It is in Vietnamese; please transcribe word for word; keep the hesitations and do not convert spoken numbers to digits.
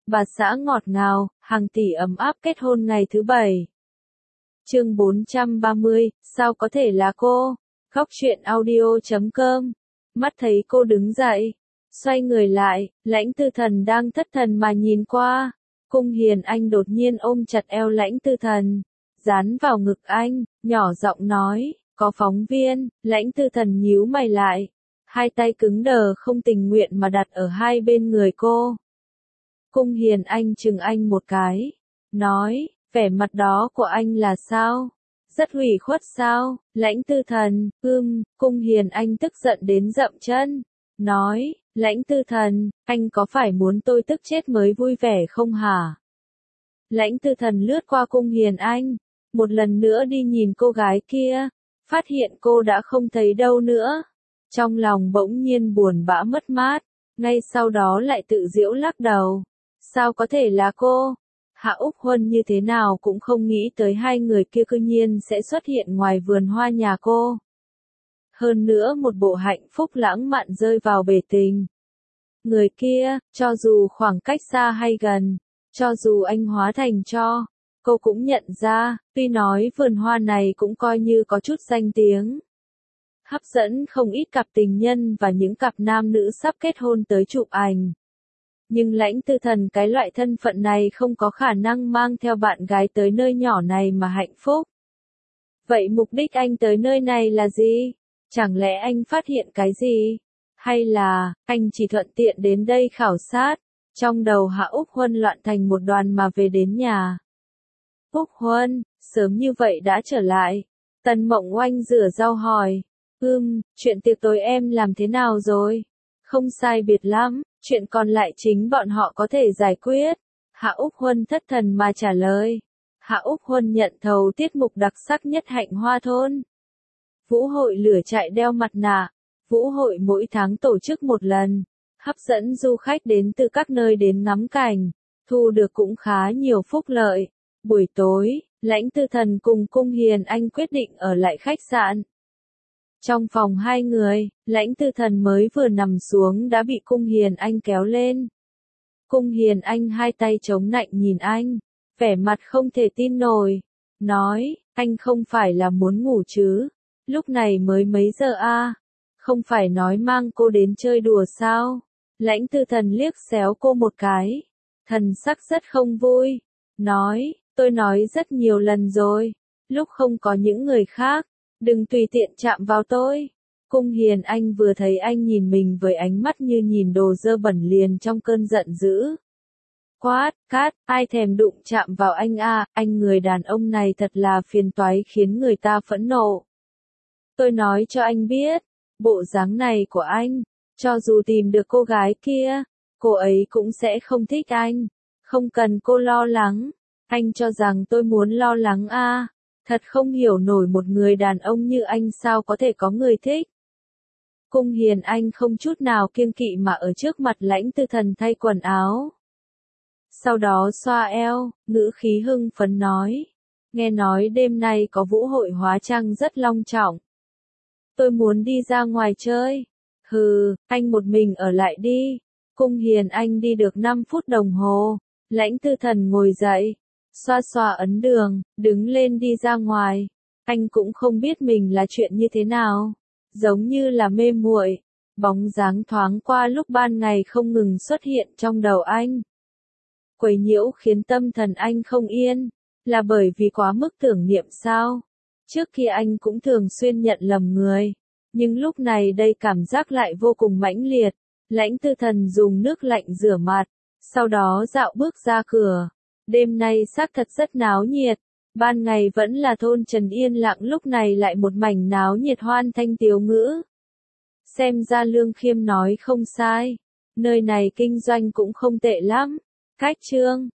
bà xã ngọt ngào, hàng tỷ ấm áp kết hôn ngày thứ bảy. Chương bốn trăm ba mươi, sao có thể là cô? Góc truyện audio chấm com. Mắt thấy cô đứng dậy, xoay người lại, Lãnh Tư Thần đang thất thần mà nhìn qua. Cung Hiền Anh đột nhiên ôm chặt eo Lãnh Tư Thần, dán vào ngực anh, nhỏ giọng nói, có phóng viên. Lãnh Tư Thần nhíu mày lại, hai tay cứng đờ không tình nguyện mà đặt ở hai bên người cô. Cung Hiền Anh chừng anh một cái, nói, vẻ mặt đó của anh là sao? Rất ủy khuất sao? Lãnh Tư Thần, ưm, Cung Hiền Anh tức giận đến dậm chân, nói, Lãnh Tư Thần, anh có phải muốn tôi tức chết mới vui vẻ không hả? Lãnh Tư Thần lướt qua Cung Hiền Anh, một lần nữa đi nhìn cô gái kia, phát hiện cô đã không thấy đâu nữa. Trong lòng bỗng nhiên buồn bã mất mát, ngay sau đó lại tự giễu lắc đầu. Sao có thể là cô? Hạ Úc Huân như thế nào cũng không nghĩ tới hai người kia cư nhiên sẽ xuất hiện ngoài vườn hoa nhà cô. Hơn nữa một bộ hạnh phúc lãng mạn rơi vào bể tình. Người kia, cho dù khoảng cách xa hay gần, cho dù anh hóa thành tro, cô cũng nhận ra, tuy nói vườn hoa này cũng coi như có chút danh tiếng. Hấp dẫn không ít cặp tình nhân và những cặp nam nữ sắp kết hôn tới chụp ảnh. Nhưng Lãnh Tư Thần cái loại thân phận này không có khả năng mang theo bạn gái tới nơi nhỏ này mà hạnh phúc. Vậy mục đích anh tới nơi này là gì? Chẳng lẽ anh phát hiện cái gì? Hay là, anh chỉ thuận tiện đến đây khảo sát? Trong đầu Hạ Úc Huân loạn thành một đoàn mà về đến nhà. Úc Huân, sớm như vậy đã trở lại. Tần Mộng Oanh rửa rau hỏi. Ừm, chuyện tiệc tối em làm thế nào rồi? Không sai biệt lắm, chuyện còn lại chính bọn họ có thể giải quyết. Hạ Úc Huân thất thần mà trả lời. Hạ Úc Huân nhận thầu tiết mục đặc sắc nhất Hạnh Hoa Thôn. Vũ hội lửa trại đeo mặt nạ. Vũ hội mỗi tháng tổ chức một lần, hấp dẫn du khách đến từ các nơi đến ngắm cảnh, thu được cũng khá nhiều phúc lợi. Buổi tối, Lãnh Tư Thần cùng Cung Hiền Anh quyết định ở lại khách sạn. Trong phòng hai người, Lãnh Tư Thần mới vừa nằm xuống đã bị Cung Hiền Anh kéo lên. Cung Hiền Anh hai tay chống nạnh nhìn anh, vẻ mặt không thể tin nổi, nói, anh không phải là muốn ngủ chứ, lúc này mới mấy giờ a? Không phải nói mang cô đến chơi đùa sao? Lãnh Tư Thần liếc xéo cô một cái, thần sắc rất không vui, nói, tôi nói rất nhiều lần rồi, lúc không có những người khác, đừng tùy tiện chạm vào tôi. Cung Hiền Anh vừa thấy anh nhìn mình với ánh mắt như nhìn đồ dơ bẩn liền trong cơn giận dữ. Quát, cát, ai thèm đụng chạm vào anh a, anh người đàn ông này thật là phiền toái khiến người ta phẫn nộ. Tôi nói cho anh biết, bộ dáng này của anh, cho dù tìm được cô gái kia, cô ấy cũng sẽ không thích anh. Không cần cô lo lắng, anh cho rằng tôi muốn lo lắng a? À, thật không hiểu nổi một người đàn ông như anh sao có thể có người thích. Cung Hiền Anh không chút nào kiêng kỵ mà ở trước mặt Lãnh Tư Thần thay quần áo. Sau đó xoa eo, ngữ khí hưng phấn nói, nghe nói đêm nay có vũ hội hóa trang rất long trọng. Tôi muốn đi ra ngoài chơi. Hừ, anh một mình ở lại đi. Cung Hiền Anh đi được năm phút đồng hồ. Lãnh Tư Thần ngồi dậy, xoa xoa ấn đường, đứng lên đi ra ngoài. Anh cũng không biết mình là chuyện như thế nào. Giống như là mê muội, bóng dáng thoáng qua lúc ban ngày không ngừng xuất hiện trong đầu anh. Quấy nhiễu khiến tâm thần anh không yên, là bởi vì quá mức tưởng niệm sao? Trước kia anh cũng thường xuyên nhận lầm người, nhưng lúc này đây cảm giác lại vô cùng mãnh liệt. Lãnh Tư Thần dùng nước lạnh rửa mặt, sau đó dạo bước ra cửa. Đêm nay xác thật rất náo nhiệt, ban ngày vẫn là thôn Trần yên lặng lúc này lại một mảnh náo nhiệt hoan thanh tiếu ngữ. Xem ra Lương Khiêm nói không sai, nơi này kinh doanh cũng không tệ lắm. Cách trương,